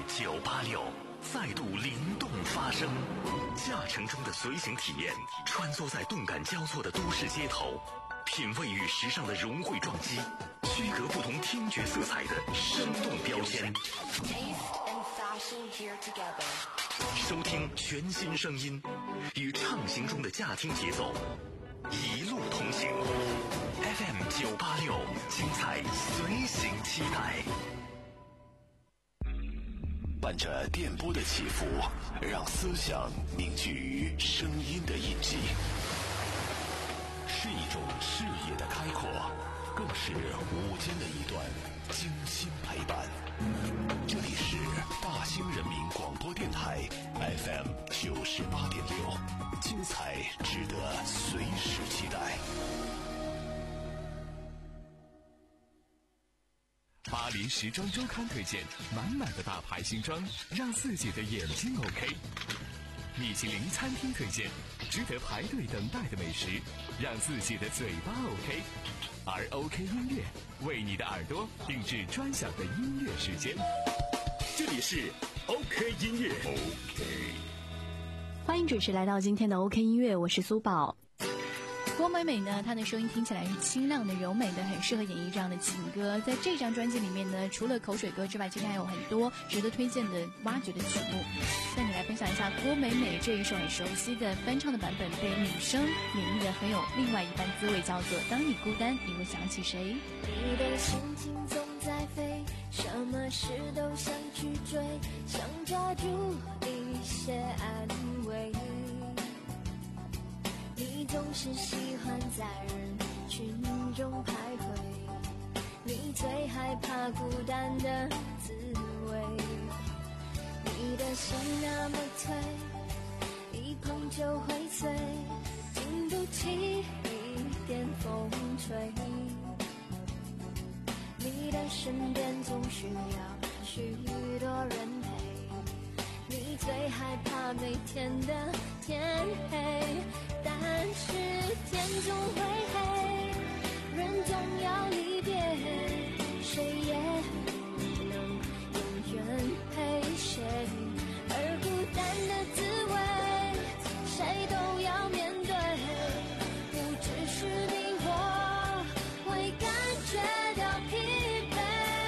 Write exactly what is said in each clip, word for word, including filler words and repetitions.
九八六再度灵动发声，驾乘中的随行体验，穿梭在动感交错的都市街头，品味与时尚的融汇撞击，区隔不同听觉色彩的生动标签。收听全新声音，与畅行中的驾听节奏，一路同行。F M 九八六，精彩随行期待。 伴着电波的起伏，让思想凝聚于声音的印记，是一种视野的开阔，更是午间的一段精心陪伴。这里是大兴人民广播电台 F M 九十八点六，精彩值得随时期待。 巴黎时装周刊推荐满满的大牌新装，让自己的眼睛 OK。米其林餐厅推荐值得排队等待的美食，让自己的嘴巴 OK。而 OK 音乐为你的耳朵定制专享的音乐时间，这里是 OK 音乐。OK， 欢迎准时来到今天的 OK 音乐，我是苏宝。郭美美呢，她的声音听起来是清亮的、柔美的，很适合演绎这样的情歌。在这张专辑里面呢，除了口水歌之外，其实还有很多值得推荐的、挖掘的曲目。带你来分享一下郭美美这一首很熟悉的翻唱的版本，被女生演绎的很有另外一番滋味，叫做《当你孤单，你会想起谁》。 你的心情总在飞，什么事都想去追，想抓住一些安慰。你总是喜欢在人群中徘徊，你最害怕孤单的滋味。你的心那么脆，一碰就会碎，经不起一点风吹。你的身边总需要许多人陪，你最害怕每天的天黑。但是天总会黑，人总要离别，谁也不能永远陪谁。而孤单的滋味，谁都要面对，不只是你我会感觉到疲惫。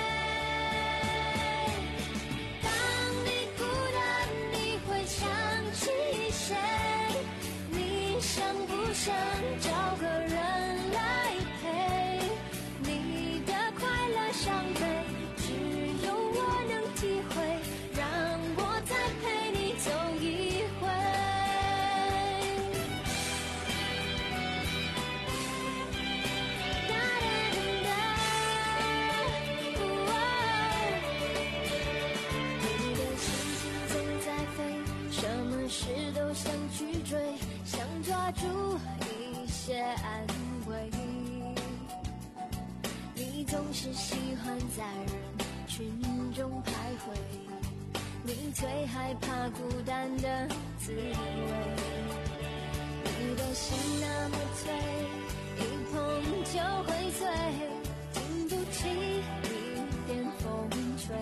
当你孤单，你会想起谁？想不想找个人来陪？你的快乐伤悲，只有我能体会，让我再陪你走一回。哒哒哒哦，你的心情总在飞，什么事都想去追，想抓住一些安慰。你总是喜欢在人群中徘徊，你最害怕孤单的滋味。你的心那么脆，一碰就会碎，经不起一点风吹。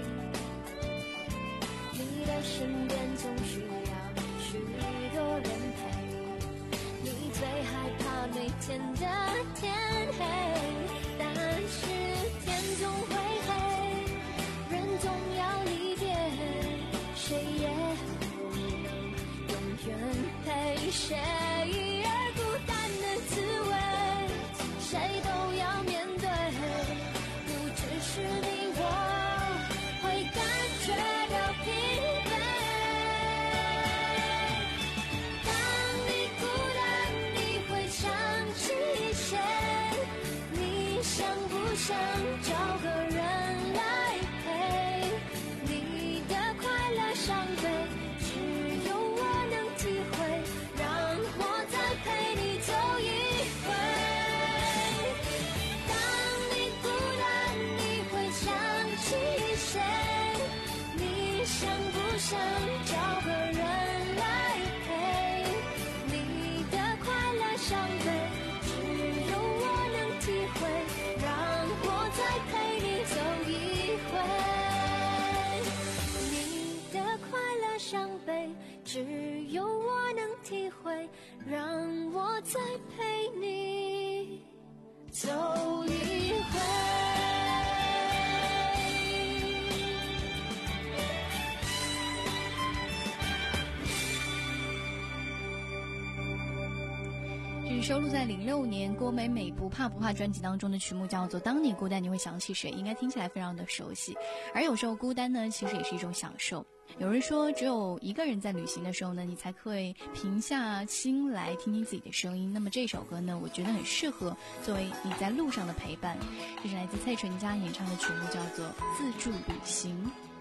你的身边总需要许多人陪，你最害怕每天的天黑。但是天总会黑，人总要离别，谁也不能永远陪谁。而孤单的滋味，谁都要面对，不只是你我会感觉到疲惫。想不想找个人来陪？你的快乐伤悲，只有我能体会，让我再陪你走一回。当你孤单，你会想起谁？你想不想找个人来陪？你的快乐伤悲，只有我能体会，让我再陪你走一回。 只有我能体会，让我再陪你走一回。 这是收录在零六年郭美美不怕不怕专辑当中的曲目，叫做《当你孤单你会想起谁》，应该听起来非常的熟悉。而有时候孤单呢，其实也是一种享受。有人说，只有一个人在旅行的时候呢，你才会平下心来听听自己的声音。那么这首歌呢，我觉得很适合作为你在路上的陪伴。这是来自蔡淳佳演唱的曲目，叫做《自助旅行》。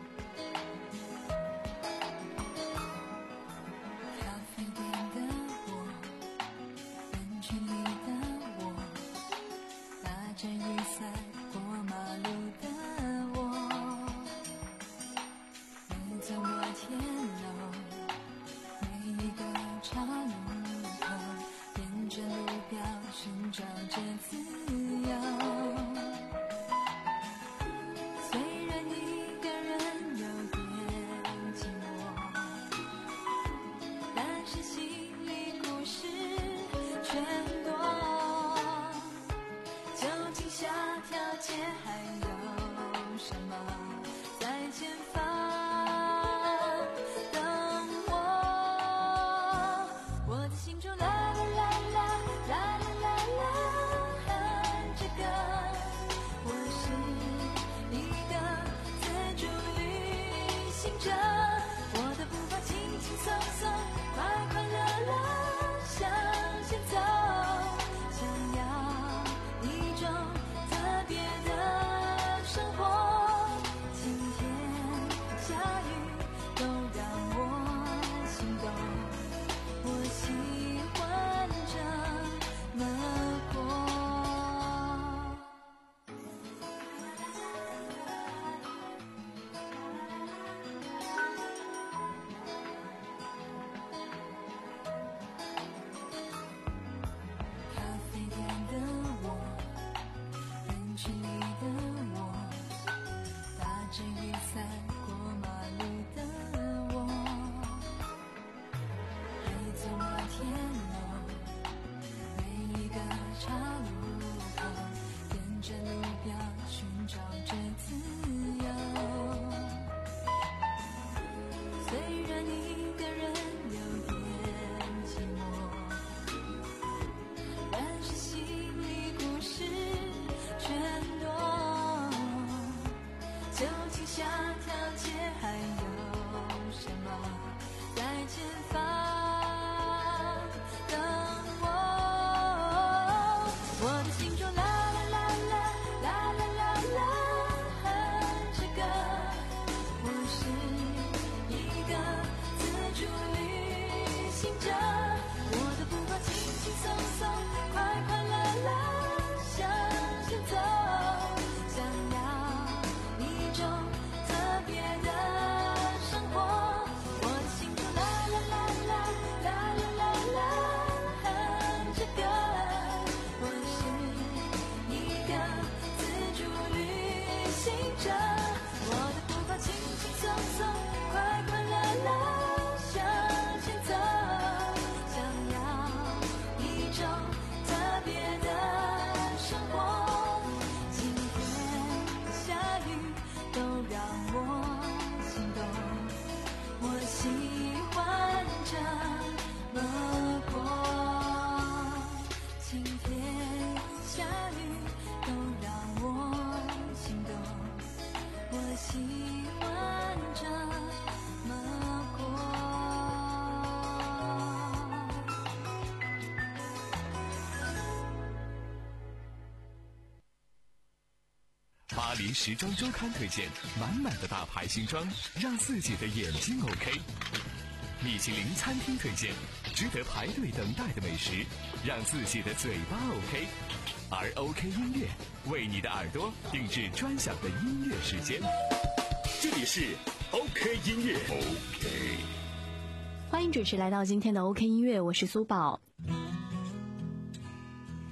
巴黎时装周刊推荐满满的大牌新装，让自己的眼睛 OK。米其林餐厅推荐值得排队等待的美食，让自己的嘴巴 OK。而 OK 音乐为你的耳朵定制专享的音乐时间。 这里是 OK 音乐 OK。 欢迎准时来到今天的 OK 音乐，我是苏宝。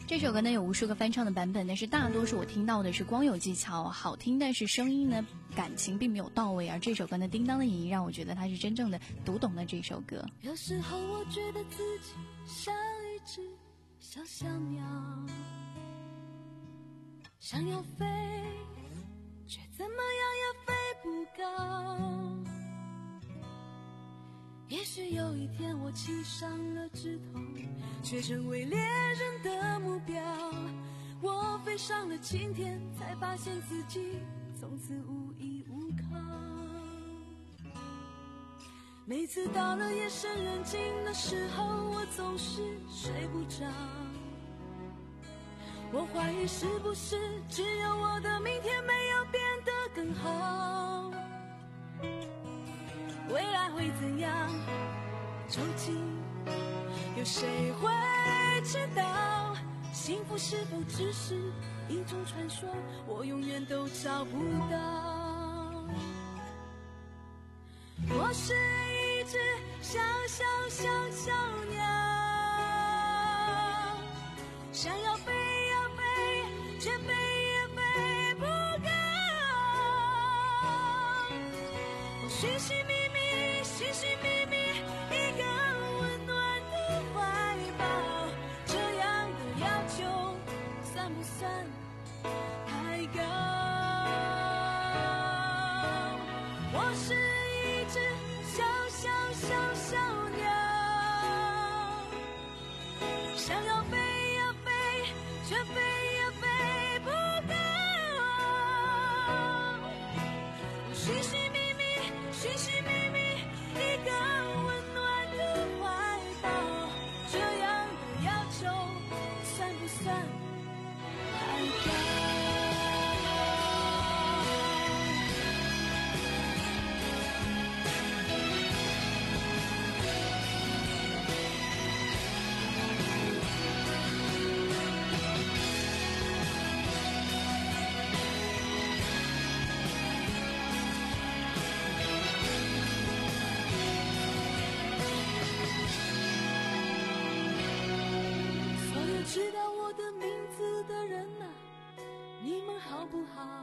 这首歌呢有无数个翻唱的版本，但是大多数我听到的是光有技巧好听，但是声音呢感情并没有到位。而这首歌呢，叮当的演绎让我觉得他是真正的读懂了这首歌。 有时候我觉得自己像一只小小鸟，想要飞，却怎么样也飞不高。也许有一天我栖上了枝头，却成为猎人的目标。我飞上了青天，才发现自己从此无依无靠。每次到了夜深人静的时候，我总是睡不着。我怀疑是不是只有我的明天没有变得更好，未来会怎样，究竟有谁会知道？幸福是否只是一种传说，我永远都找不到。我是一只小小小小鸟，想要飞要飞，却飞也飞不高。我寻寻觅觅，寻寻觅觅一个温暖的怀抱，这样的要求算不算太高？我是一只小小小小鸟，想要飞呀飞，却飞也飞不高。我寻寻觅觅，寻寻觅觅一个温暖的怀抱，这样的要求算不算太高？所有知道我的名字的人啊，你们好不好？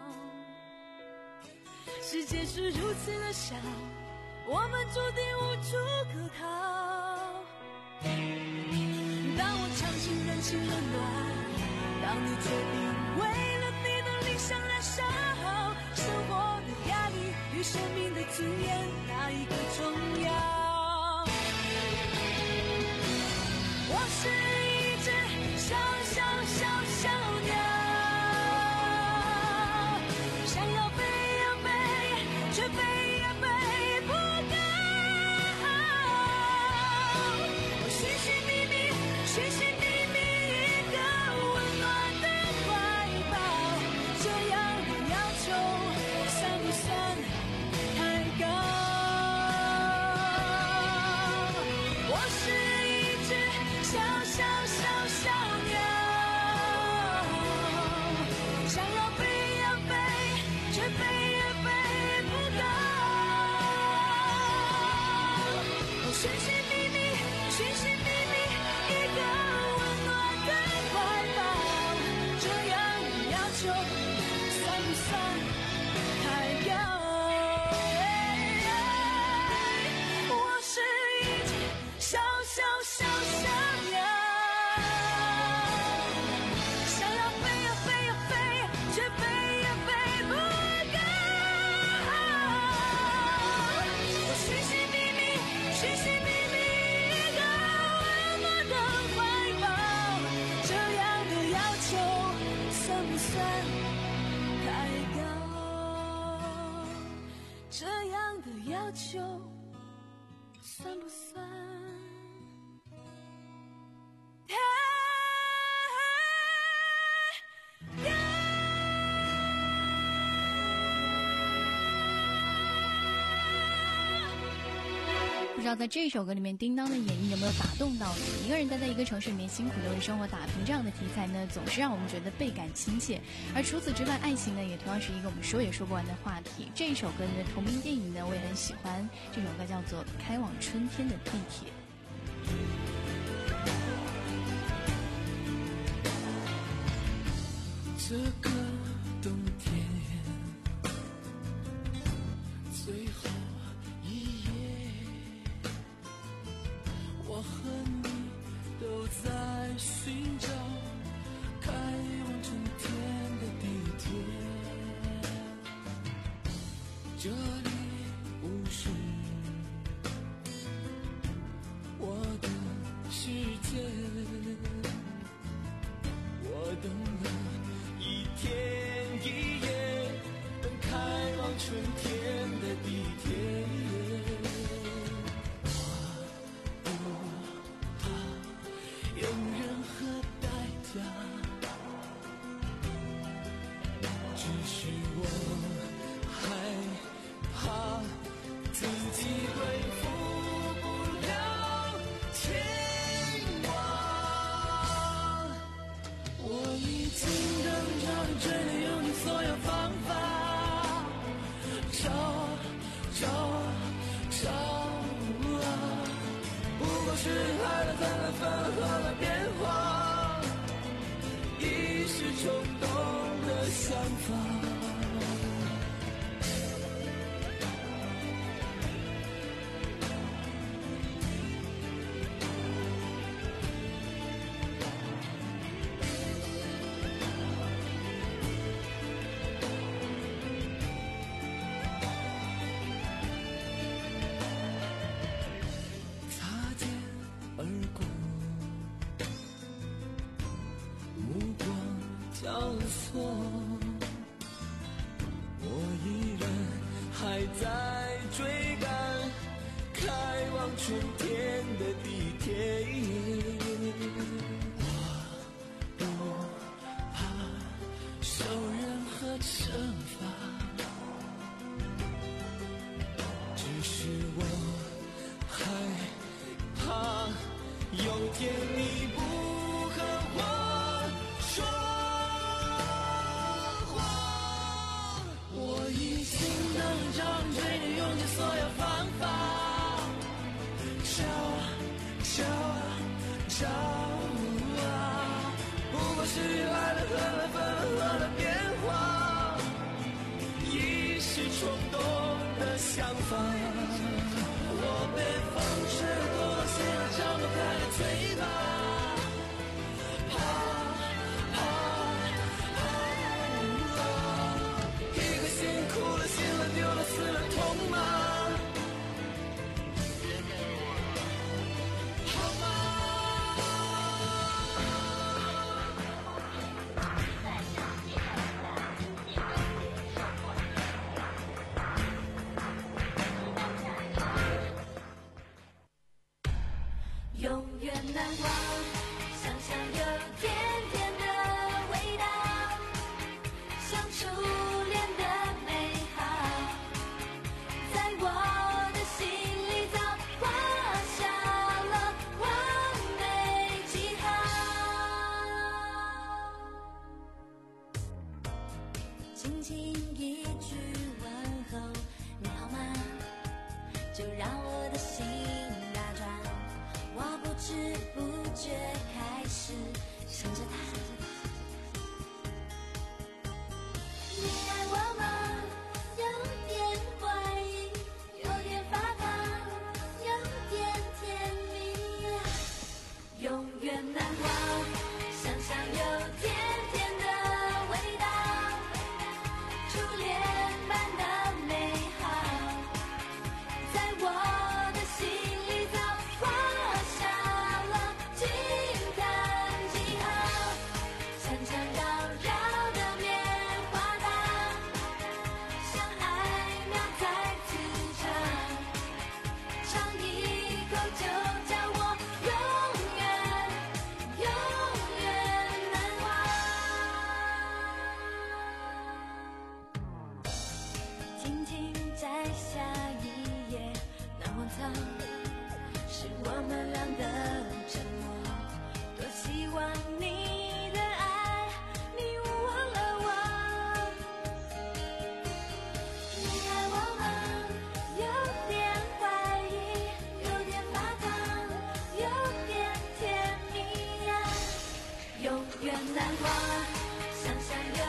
世界是如此的小，我们注定无处可逃。当我尝尽人情冷暖，当你决定为了你的理想燃烧，生活的压力与生命的尊严，哪一个重要？我是一只小小小小鸟，想要飞呀飞，却飞也飞不高。我寻寻觅觅，寻寻觅觅一个温暖的怀抱，这样的要求算不算太高？我是一只小小小小鸟，想要飞呀飞，却飞也飞不高。我寻寻觅觅，寻寻觅觅一个温暖的怀抱，这样的要求算不算太高？我是一只小小小小鸟，想要飞呀飞呀飞，却飞也飞不高。我寻寻觅觅，寻寻觅觅一个温暖的怀抱，这样的要求算不算太高？这样的要求算不算太高？ 不知道在这首歌里面，叮当的演绎有没有打动到你？一个人待在一个城市里面辛苦的为生活打拼，这样的题材呢，总是让我们觉得倍感亲切。而除此之外，爱情呢，也同样是一个我们说也说不完的话题。这一首歌的同名电影呢，我也很喜欢，这首歌叫做《开往春天的地铁》。 这个冬天，最后一夜，我和你都在寻找开往春天的地铁，这里不是我的世界，我等了一天一夜，等开往春天的地铁。我不怕用任何代价，只是我害怕自己恢复不了前往。我已经等着你，追你，用尽所有方法，找找找啊，不过是爱了分了分了合了变化，一时冲动的想法。交错，我依然还在追赶开往春天的地铁。我不怕受任何惩罚，只是我害怕有天你不和我说。我已经等着你，追你，用尽所有方法，找找找啊，不过是爱了恨了分了合了变化，一时冲动的想法。我被风吹得多了，现在张不开的嘴巴，怕怕哭了，醒了，丢了，死了，痛吗？好吗？ 永远难忘，想象有甜甜的味道，像初恋的轻轻一句问候，你好吗？就让我的心打转，我不知不觉开始想着他。你爱我吗？有点怀疑，有点发烫，有点甜蜜，永远难忘，想象有甜甜的味道。初恋般的美好，在我的心里早画下了惊叹记号，缠缠绕绕的棉花糖，相爱秒再次长，尝一口就叫我永远永远难忘。静静摘下一页难忘藏，是我们俩的沉默。多希望你的爱，你忘了我。你爱我吗？有点怀疑，有点发烫，有点甜蜜呀，永远难忘。想象有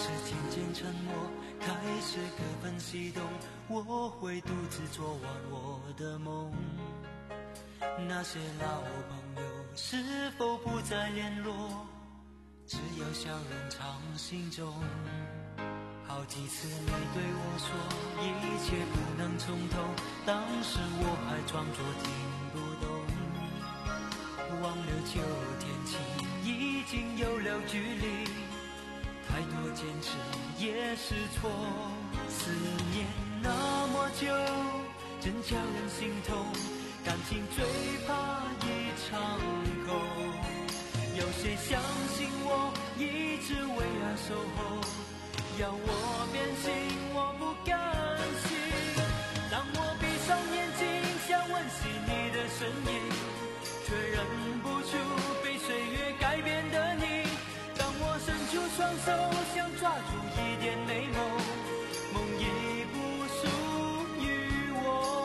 始渐渐沉默，开始各分西东，我会独自做完我的梦。那些老朋友是否不再联络，只有相认藏心中。好几次你对我说一切不能从头，当时我还装作听不懂。忘了旧天气已经有了距离，太多坚持也是错。思念那么久，真叫人心痛，感情最怕一场空。有谁相信我一直为爱守候，要我变心我不甘心。当我闭上眼睛想吻醒你的身影，却忍不住被岁月改变的你。当我伸出双手想抓住一点美梦，梦已不属于我。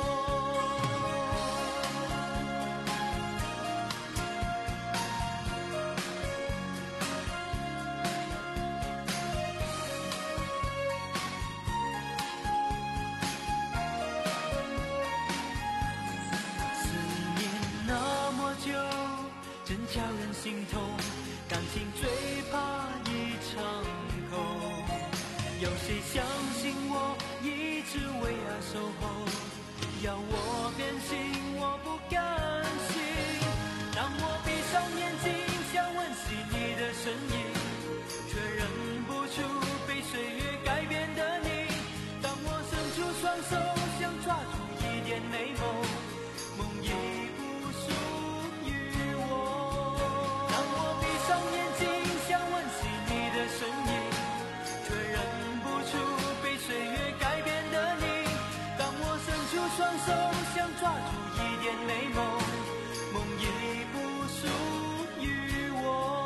思念那么久，真叫人心痛，感情最怕一场空。有谁相信我一直为爱守候，要我变心我不甘心。当我闭上眼睛想吻醒你的身影，却忍不住被岁月改变的你。当我伸出双手想抓住一点美梦，梦已不属于我。当我闭上眼睛想吻醒你的身影，却忍不住被岁月改变的你。当我伸出双手想抓住一点美梦，梦已不属于我。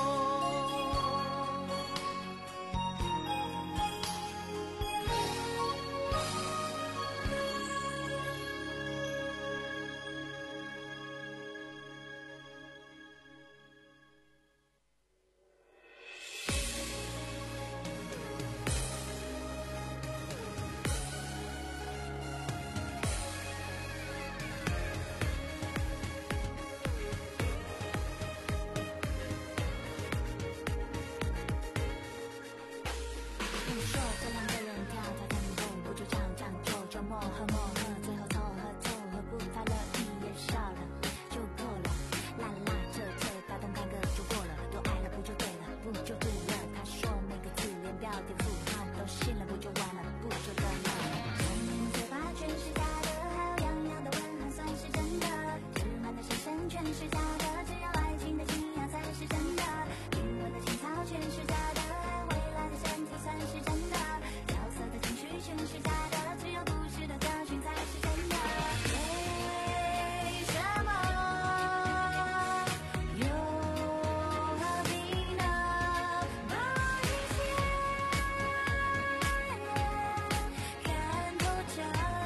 你说这两个人跳跳探步，不就唱唱就就磨合磨合，最后凑合凑合不快乐，你也笑了就够了，啦啦这这打动看个就过了，都爱了不就对了，不就对了。他说每个字连标点符号都信了，不就完了，不就得了。声音嘴巴全是假的，还有样样的问号算是真的，直满的神神全是假的，只有爱情的信仰才是真的，灵魂的情操全是假的，未来的身体算是真的，角色的情绪全是假的，只有故事的教训才是真的。为什么又何必呢？把一切看透彻。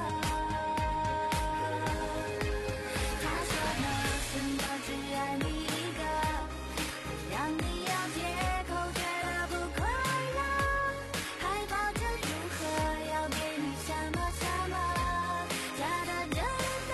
他说呢，真的只爱你一个，让你要借口觉得不快乐，还抱着如何要给你什么什么，假的真的。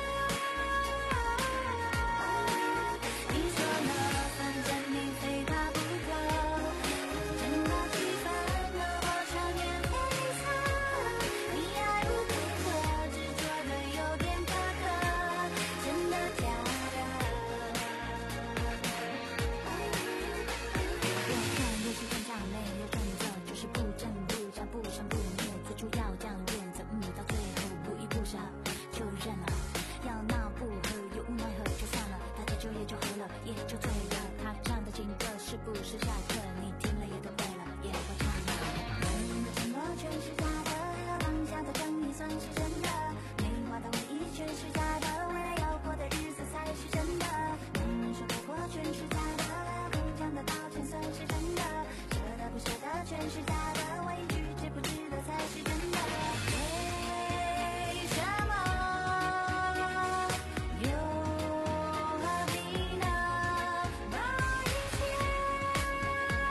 你说呢？反正你非他不可，真的气愤了我常年灰色，你爱无不可，执着的有点苛刻，真的假的？越看越是真相，没有准则，就是不争不抢，不生不灭，最初要这样原则，嗯，到最后不依不舍就认了，要闹不和又无奈何就算了，大家就也就和了，也就醉了。他唱的情歌是不是下课？你听了也都背了，也会唱了。人的承诺全是假的，放下的正义算是真的，美化的回忆全是假的，未来要过的日子才是真的。男人说过过全是假的，口讲的道歉算是真的，舍得不舍得全是假的，委屈值不值得才是真的。为什么又何必呢？把一切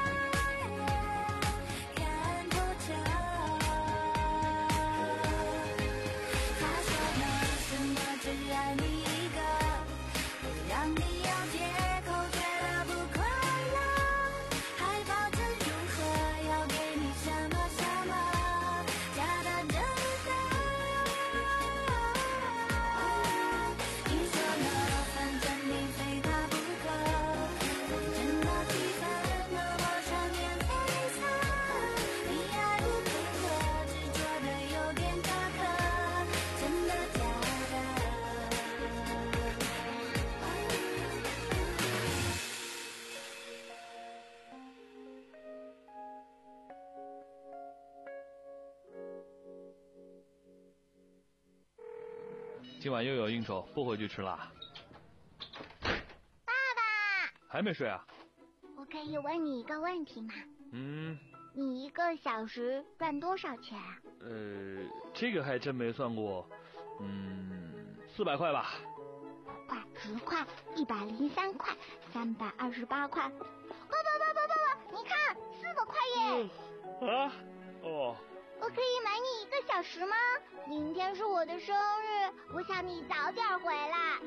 今晚又有应酬，不回去吃啦。 爸爸， 还没睡啊？ 我可以问你一个问题吗？ 嗯。 你一个小时赚多少钱啊？ 呃，这个还真没算过。嗯，四百块吧。 快，十块，一百零三块，三百二十八块。爸爸爸爸爸爸，你看，四百块耶！ 嗯、啊？哦。 我可以买你一个小时吗？明天是我的生日，我想你早点回来。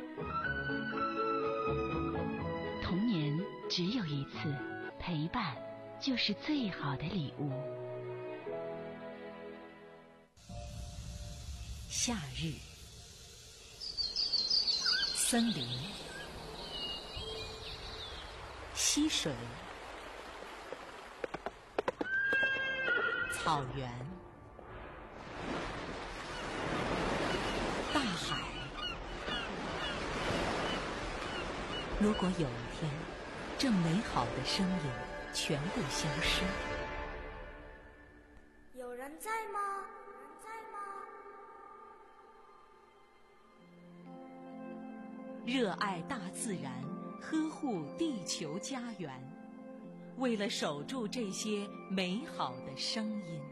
童年只有一次，陪伴就是最好的礼物。夏日，森林，溪水，草原，大海。如果有一天，这美好的声音全部消失， 有人在吗？有人在吗？ 热爱大自然，呵护地球家园，为了守住这些美好的声音。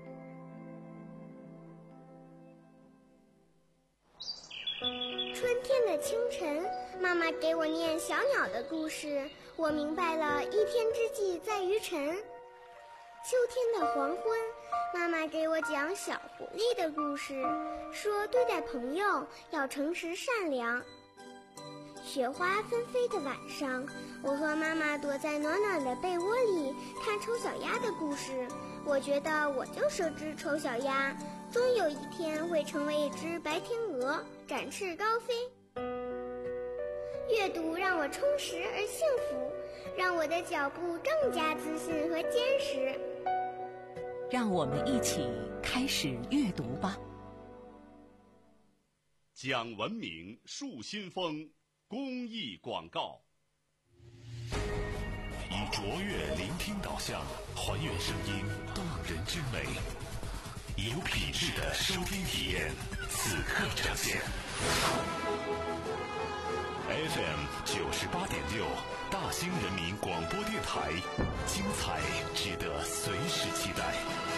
春天的清晨，妈妈给我念小鸟的故事，我明白了一天之计在于晨。秋天的黄昏，妈妈给我讲小狐狸的故事，说对待朋友要诚实善良。雪花纷飞的晚上，我和妈妈躲在暖暖的被窝里看丑小鸭的故事，我觉得我就是只丑小鸭，终有一天会成为一只白天鹅，展翅高飞。阅读让我充实而幸福，让我的脚步更加自信和坚实。 让我们一起开始阅读吧。 讲文明树新风公益广告。以卓越聆听导向，还原声音动人之美，有品质的收听体验，此刻呈现。F M 九十八点六，大兴人民广播电台，精彩值得随时期待。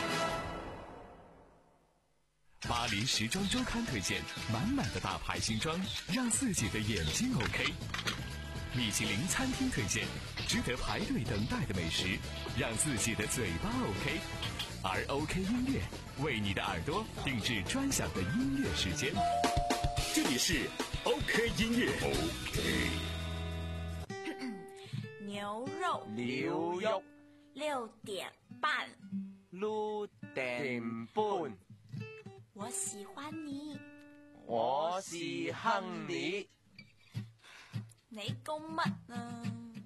巴黎时装周刊推荐满满的大牌新装，让自己的眼睛 OK。米其林餐厅推荐值得排队等待的美食，让自己的嘴巴 OK。而 OK 音乐为你的耳朵定制专享的音乐时间。这里是 OK 音乐。OK。 牛肉牛肉六點半， 六點半。 我喜歡你， 我是亨利。 你講乜啊？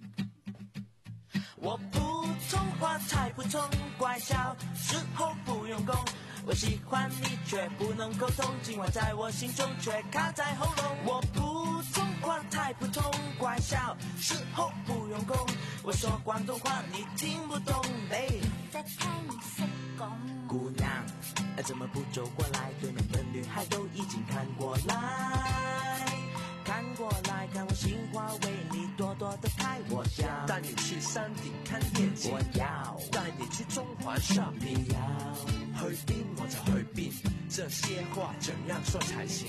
我普通話太普通，怪笑時候不用功。我喜歡你卻不能溝通，今晚在我心中卻卡在喉嚨。我普通話太普通，怪笑時候不用功。我說廣東話你聽不懂嘞。 在猜你識講。 姑娘，怎麼不走過來？對面的女孩都已經看過來，看過來，看我心花為你朵朵的開。我想帶你去山頂看夜景， 我要帶你去中環 shopping， 你要去邊我就去邊，這些話怎樣說才行？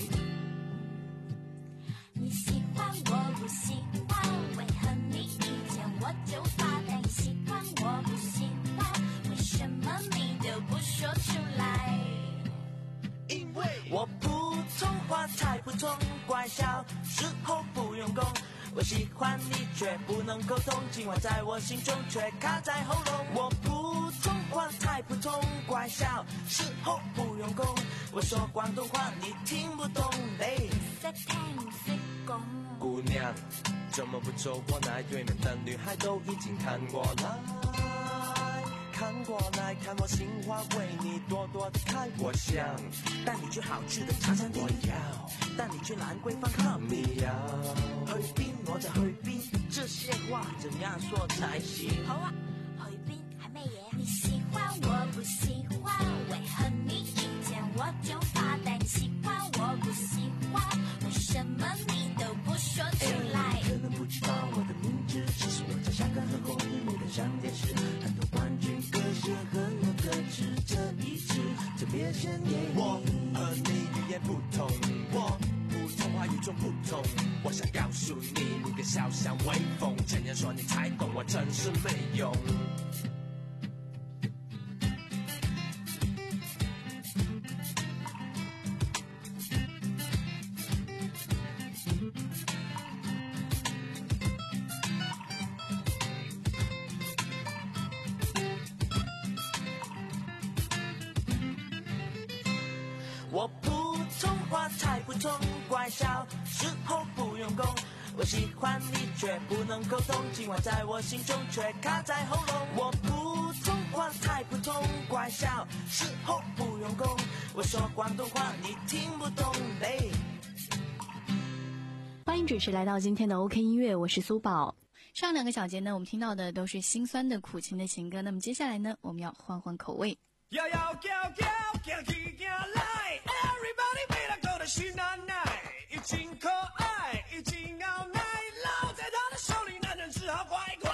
你喜歡我不喜歡，為何你一見我就發呆？你喜歡我不喜歡，為什麼你都不說出來？ 因為我普通話太普通，怪笑時候不用功。我喜歡你卻不能溝通，今晚在我心中卻卡在喉嚨。我普通話太普通，怪笑時候不用功。我說廣東話你聽不懂嘞。 在聽你識講。 姑娘，怎麼不走過來？對面的女孩都已經看過來，看過來，看我心花為你朵朵的開。我想帶你去好吃的茶餐廳， 我要帶你去蘭桂坊看。 你要去邊我就去邊，這些話怎樣說才行？ 好啊，去邊係咩嘢？你喜歡我不喜歡，為何你一見我就發呆？你喜歡我不喜歡， 谢谢你。 我和你语言不同，我普通话与众不同。我想告诉你，你的笑像微风，前人说你才懂，我真是没用。 我普通话太普通，怪笑时候不用功。我喜欢你却不能沟通，情话在我心中却卡在喉咙。我普通话太普通，怪笑时候不用功。我说广东话你听不懂嘞。 欢迎准时来到今天的 OK 音乐，我是苏宝。上两个小节呢，我们听到的都是心酸的苦情的情歌。那么接下来呢，我们要换换口味。 要要叫叫叫起叫来 ，Everybody 为了狗的许奶奶，已经可爱，已经傲奶，落在他的手里，男人只好乖乖。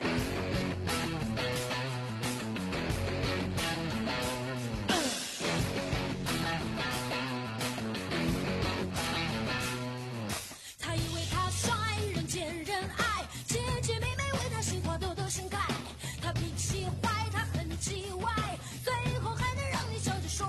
他以为他帅，人见人爱，姐姐妹妹为他心花朵朵盛开。他脾气坏，他很叽歪，最后还能让你笑着说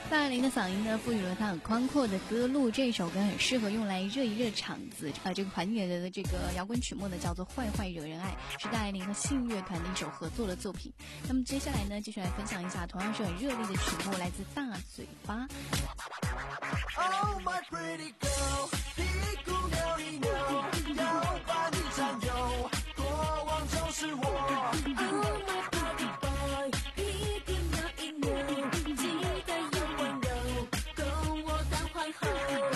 范爱玲的嗓音呢，赋予了她很宽阔的歌路，这首歌很适合用来热一热场子。呃，这个团员的这个摇滚曲目呢，叫做《坏坏惹人爱》，是戴爱玲和信乐团的一首合作的作品。那么接下来呢，继续来分享一下同样是很热烈的曲目，来自大嘴巴。 Oh my pretty girl， 屁股扭一扭，要把你占有，过往就是我。Oh my pretty boy， 屁股扭一扭，记得要温柔，跟我当皇后。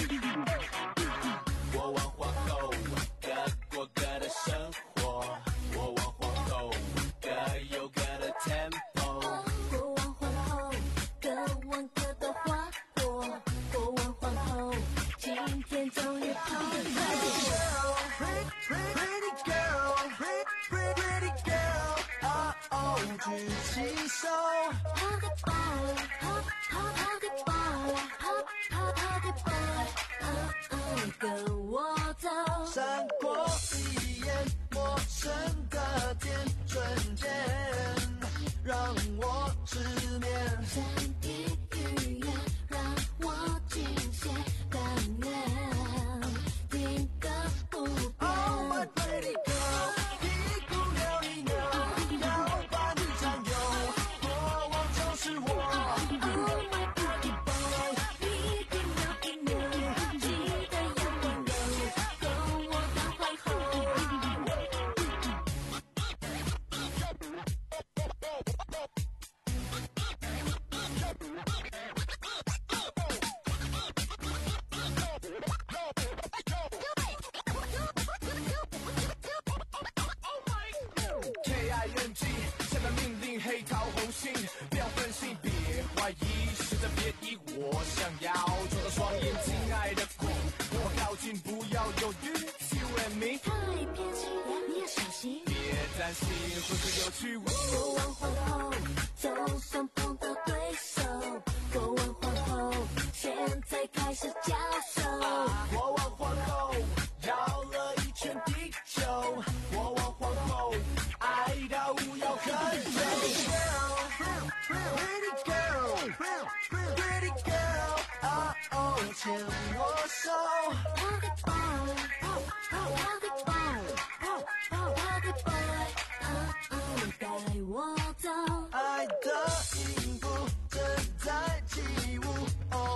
我玩皇后，各过各的生活，我玩皇后，各有各的 tempo。我玩皇后，各玩各的花朵。我玩皇后，今天终于跑了。Pretty girl, pretty girl, pretty girl， 啊哦，举起手，抛个包，抛抛抛个包，抛抛抛个包，啊哦，跟我走。闪过一眼陌生的甜，瞬间让我失眠。山地语言让我惊险，但愿定格不变。Oh my pretty girl， 屁股扭一扭，要把你占有，过往就是我。Oh my pretty boy， 屁股扭一扭，记得要温柔，跟我当皇后。K I N G， 下达命令，黑桃红心，不要分心，别怀疑，试着别疑，我想要做到双眼，亲爱的 Queen， 我靠近，不要犹豫 ，You and me， 太偏心，你要小心，别担心，会很有趣。我玩皇后，就算碰到对手，我玩皇后，现在开始交手。我玩皇后，绕了一圈地球，我玩皇后，爱到无药可救。Pretty girl, pretty girl, pretty girl， 啊哦，牵我手，抛个包，抛抛抛个包，抛抛抛个包，啊哦，带我走。爱的音符正在起舞 ，Oh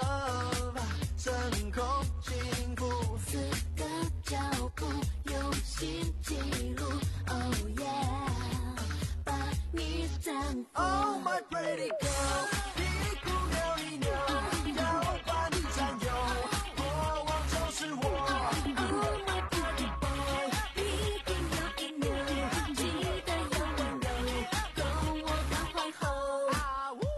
love， 升空幸福，四个脚步用心记录 ，Oh yeah， 把你征服。Oh my pretty girl， 屁股扭一扭，要把你占有，过往就是我。Oh my pretty boy， 屁股扭一扭，记得要温柔，跟我当皇后。啊呜！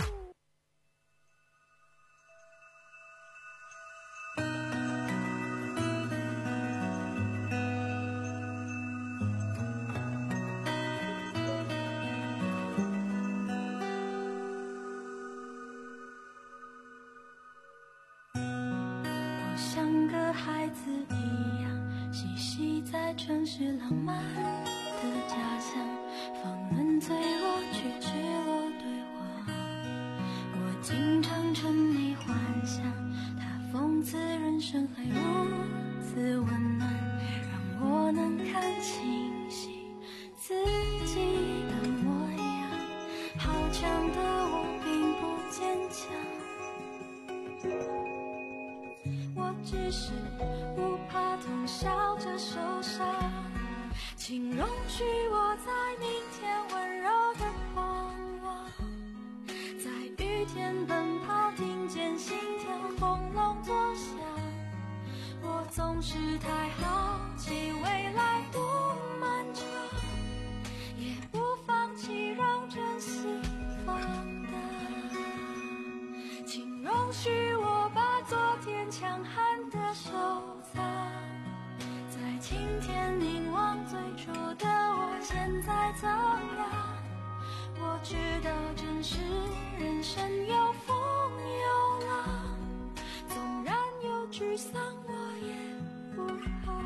我像个孩子一样，嬉戏在城市浪漫的家乡，放任坠落去赤裸对话。我经常沉迷幻想，它讽刺人生还如此温暖，让我能看清晰自己的模样。好强的我并不坚强，我只是不怕痛，笑着受伤。请容许我在明天温柔的狂妄，在雨天奔跑，听见心跳轰隆作响。我总是太好奇未来多漫长，也不放弃让真心放大。请容许我把昨天强悍的收藏，在今天凝望最初的我现在怎样。我知道真实人生有风有浪，纵然有沮丧我也不怕。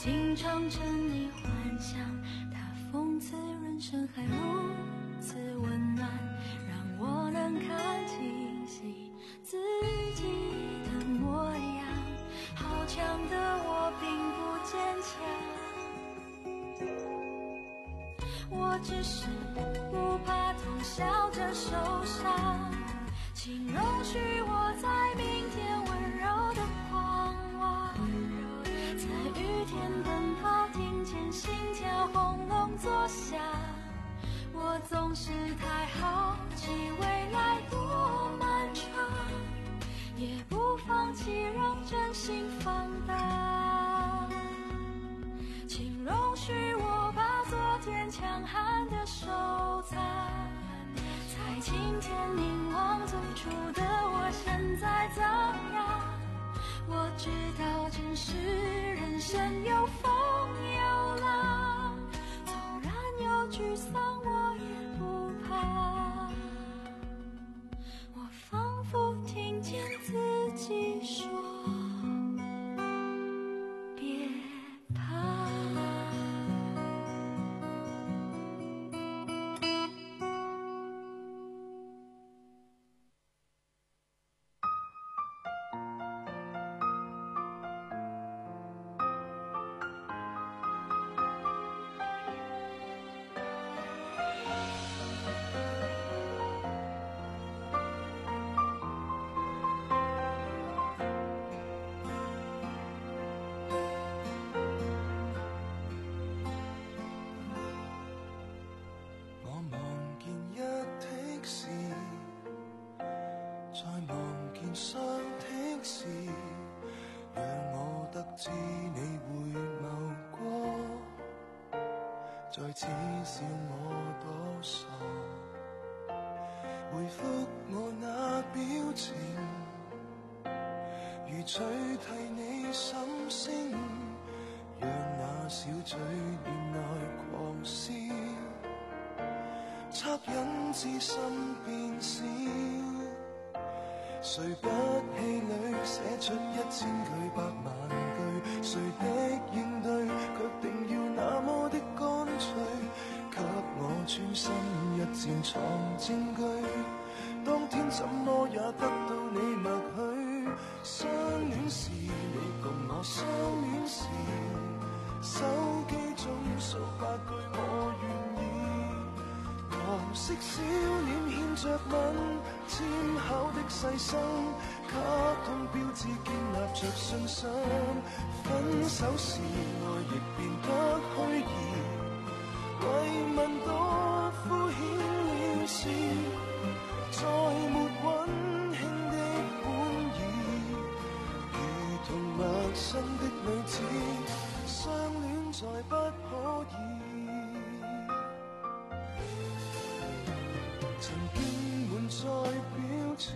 经常沉溺幻想，它讽刺人生还如此温暖，让我能看清晰自己的模样。好强的我并不坚强，我只是不怕痛，笑着受伤。请容许我在明天温柔的狂妄，在雨天奔跑，听见心跳轰隆作响。我总是太好奇未来多漫长，也不放弃让真心放大。请容许我把昨天强悍的收藏，在今天凝望最初的我现在怎样。我知道真实人生有风有浪，纵然有沮丧我也不怕。我仿佛听见自己说别怕。 知你回眸過，再恥笑我多傻，回覆我那表情，如取替你心聲，讓那小嘴臉內狂笑，惻隱之心變小。誰不氣餒寫出一千句百萬句，誰的應對卻定要那麼的乾脆，給我專心一箭藏證據，當天怎麼也得到你默許。相戀時你共我相戀時，手機中數百句我願意，黃色小臉牽着吻，簽口的細心，卡通標誌建立着信心。分手時愛亦變得虛擬，慰問多敷衍了事，再沒溫馨的本意，如同陌生的女子，相戀再不可以。曾經滿載表情，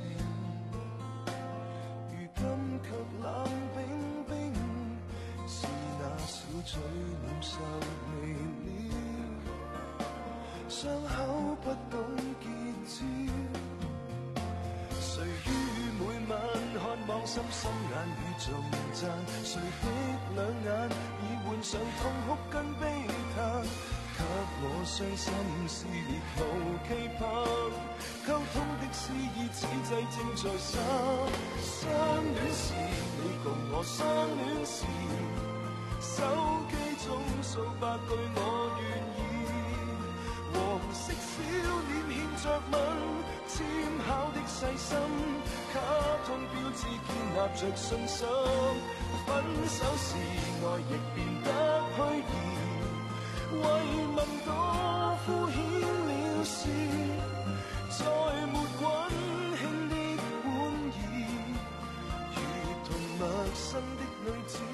如今卻冷冰冰，是那小嘴臉受未了，傷口不懂結痂。誰於每晚看望心心眼與重讚，誰的兩眼已換上痛哭跟悲嘆，給我傷心撕裂無期盼，溝通的詩意此際正在散。相戀時你共我相戀時，手機中數百句我願意，黃色小臉牽着吻，簽考的細心，卡通標誌建立着信心。分手時愛亦變得虛擬，慰問多敷衍了事，再沒溫馨的本意，如同陌生的女子。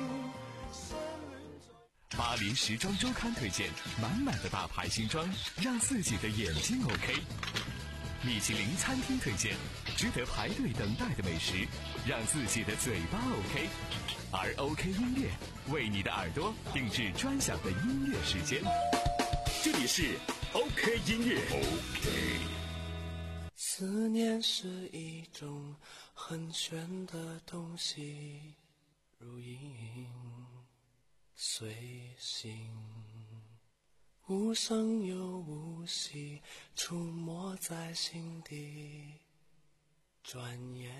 巴黎時裝週刊推薦滿滿的大牌新裝，讓自己的眼睛 OK。米其林餐廳推薦值得排隊等待的美食，讓自己的嘴巴 OK。而 OK 音樂為你的耳朵定制專享的音樂時間。這裡是 OK 音樂 OK。 思念是一種很玄的東西，如影随行，无声又无息，出没在心底，转眼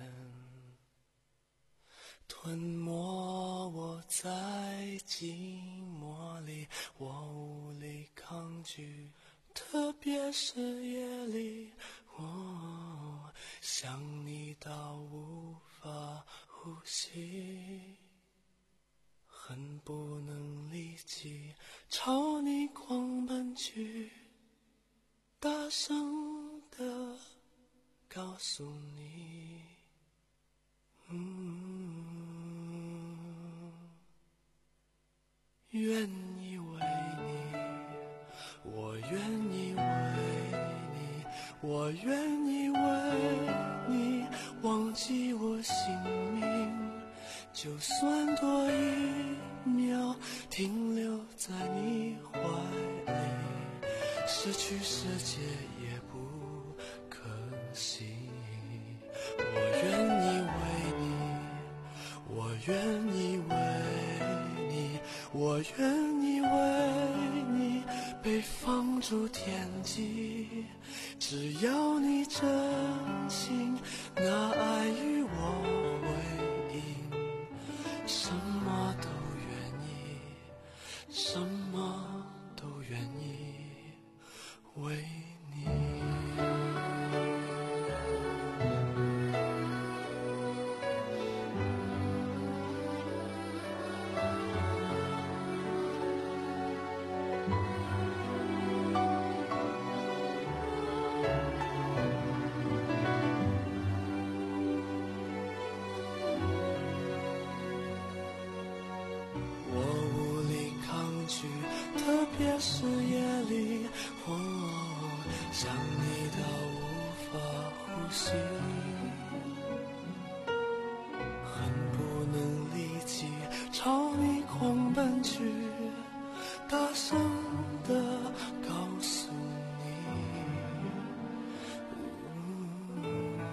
吞没我在寂寞里，我无力抗拒，特别是夜里，我想你到无法呼吸，恨不能立即朝你狂奔去，大声地告诉你，嗯，愿意为你，我愿意为你，我愿意为你忘记我姓名，就算多一秒停留在你怀里，失去世界也不可惜。我愿意为你，我愿意为你，我愿意为你被放逐天际，只要你真心拿爱与我回应，什么都愿意，什么都愿意为你。特别是夜里，我想你到无法呼吸，恨不能立即朝你狂奔去，大声地告诉你，嗯，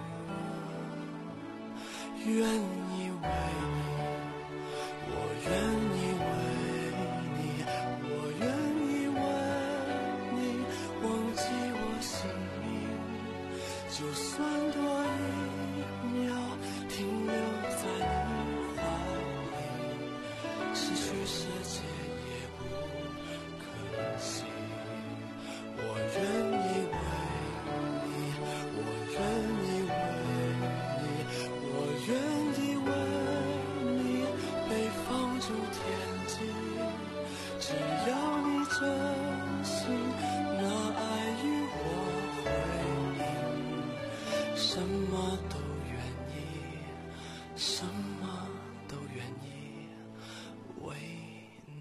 愿意为你，我愿意为你，我愿意为你忘记我姓名，就算多一秒停留在你怀里，失去世界也不可惜。我愿意为你，我愿意为你，我愿意为你被放逐天际，只要你真心拿爱与我回应，什么都愿意，什么都愿意为你。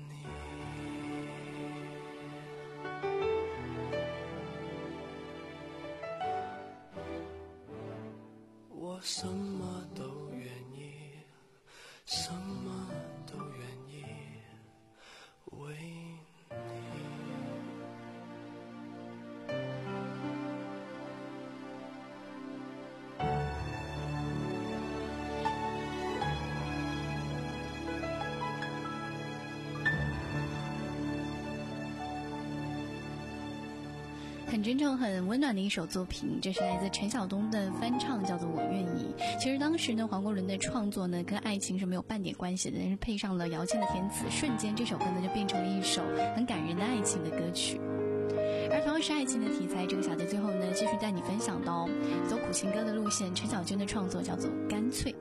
我什么都愿意，什么都愿意为你。 很真诚很温暖的一首作品，这是来自陈晓东的翻唱，叫做《我愿意》。其实当时呢，黄国伦的创作呢跟爱情是没有半点关系的，但是配上了姚谦的填词，瞬间这首歌呢就变成了一首很感人的爱情的歌曲。而同样是爱情的题材，这个小节最后呢继续带你分享到走苦情歌的路线，陈小娟的创作叫做《干脆》。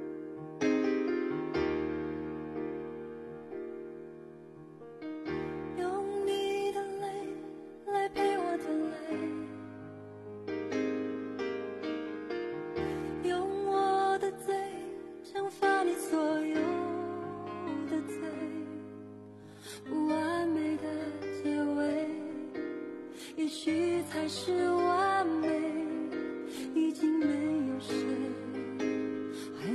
才是完美，已经没有谁还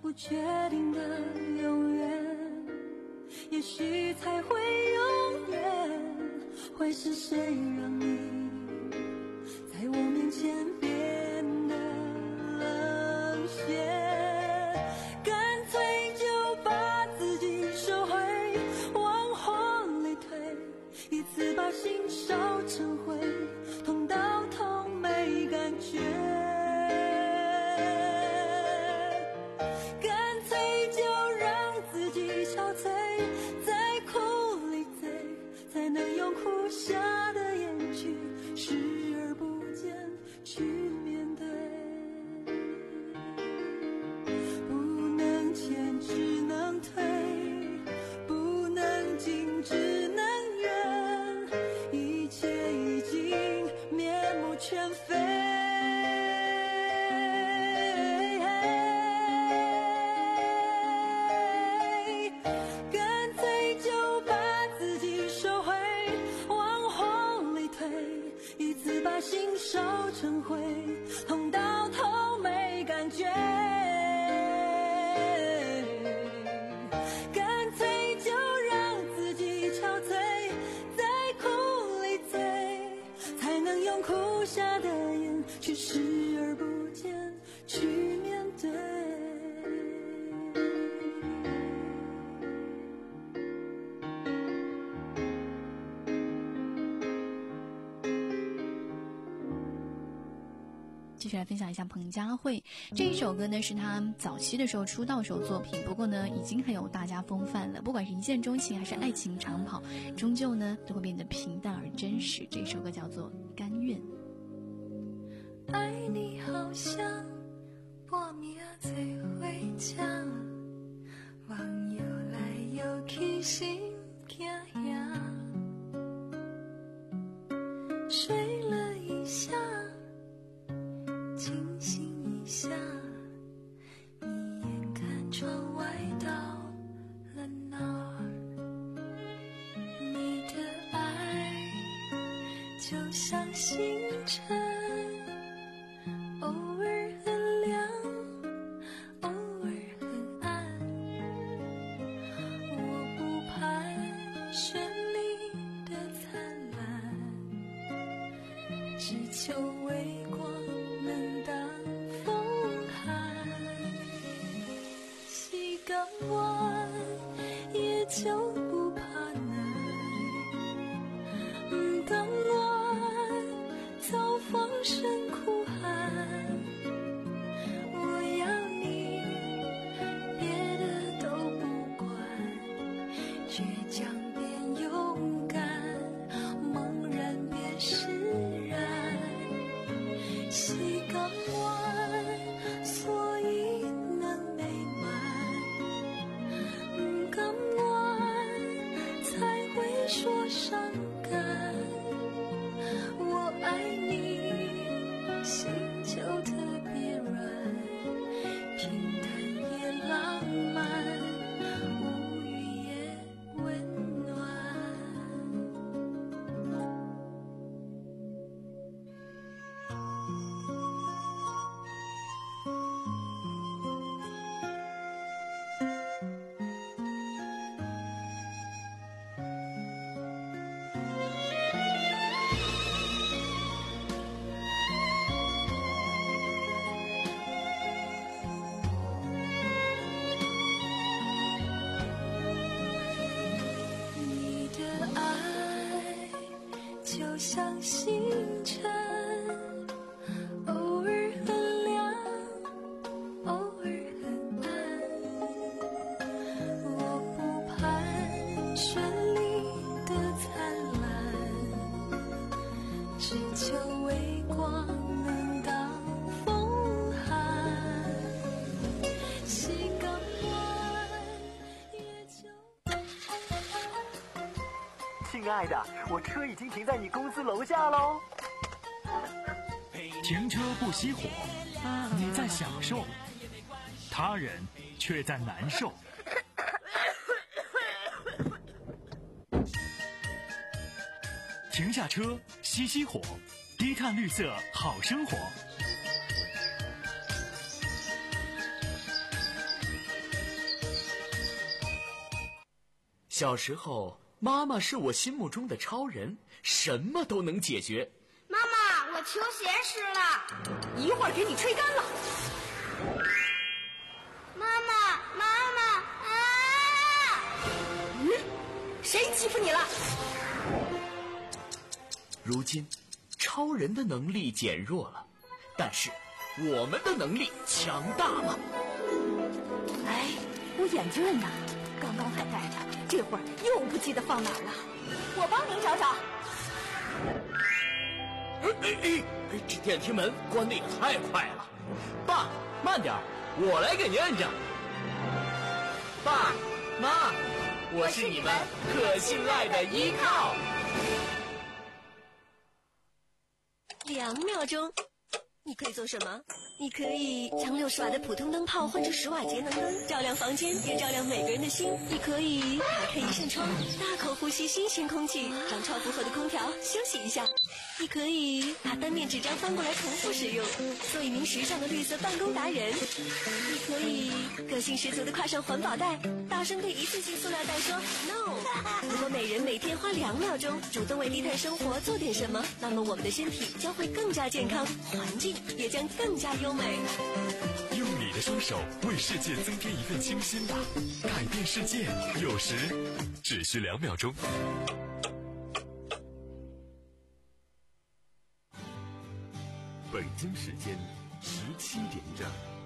不确定的永远，也许才会永远。会是谁让你在我面前变得冷血？干脆就把自己收回，往火里推，一次把心烧成灰，痛到痛没感觉。干脆就让自己憔悴，在苦里醉，才能用哭下的眼去视而不见，去面对。不能前，只能退；不能进，只能远。一切已经面目全非。干脆就把自己收回，往火里推，一次把心烧成灰，痛到头没感觉。干脆就让自己憔悴，在苦里醉，才能用哭下的眼去视而不见，去面对。 继续来分享一下彭佳慧这一首歌呢，是她早期的时候出道时候作品，不过呢已经很有大家风范了。不管是一见钟情还是爱情长跑，终究呢都会变得平淡而真实。这首歌叫做《甘愿》。 爱你好像半暝做伙吃，望游来游去心惊吓，睡了一下，清醒一下，一眼看窗外到了哪儿？你的爱就像星辰，偶尔很亮，偶尔很暗。我不盼绚丽的灿烂，只求微光能当风寒。洗港湾也就不怕难，不港湾早放声哭喊。我要你别的都不管，倔强变勇敢，茫然变释然。西港湾所以能美满，不港湾才会说伤感。我爱你，心就特别软，平淡也浪漫，无语也温暖。你的爱就像星辰，偶尔很亮，偶尔很暗。我不盼绚丽的灿烂，只求微光能当风寒。西港湾也就亲爱的，我车已经停在你公司楼下喽。 停车不熄火，你在享受，他人却在难受。停下车，熄熄火，低碳绿色好生活。 小时候，妈妈是我心目中的超人，什么都能解决。 妈妈，我球鞋湿了， 一会儿给你吹干了。 妈妈，妈妈啊！ 嗯，谁欺负你了？ 如今，超人的能力减弱了，但是我们的能力强大了。 哎，我眼镜呢？刚刚还戴着，这会儿又不记得放哪儿了。我帮您找找。 哎哎哎！这电梯门关得也太快了。爸，慢点，我来给您摁着。爸妈，我是你们可信赖的依靠。 两秒钟，你可以做什么？你可以将六十瓦的普通灯泡换成十瓦节能灯，照亮房间，也照亮每个人的心。你可以打开一扇窗，大口呼吸新鲜空气，让超负荷的空调休息一下。你可以把单面纸张翻过来重复使用，做一名时尚的绿色办公达人。你可以个性十足的挎上环保袋，大声对一次性塑料袋说 no。如果每人每天花两秒钟主动为低碳生活做点什么，那么我们的身体将会更加健康，环境也将更加优美。 用你的双手为世界增添一份清新吧，改变世界有时只需两秒钟。 北京时间十七点整。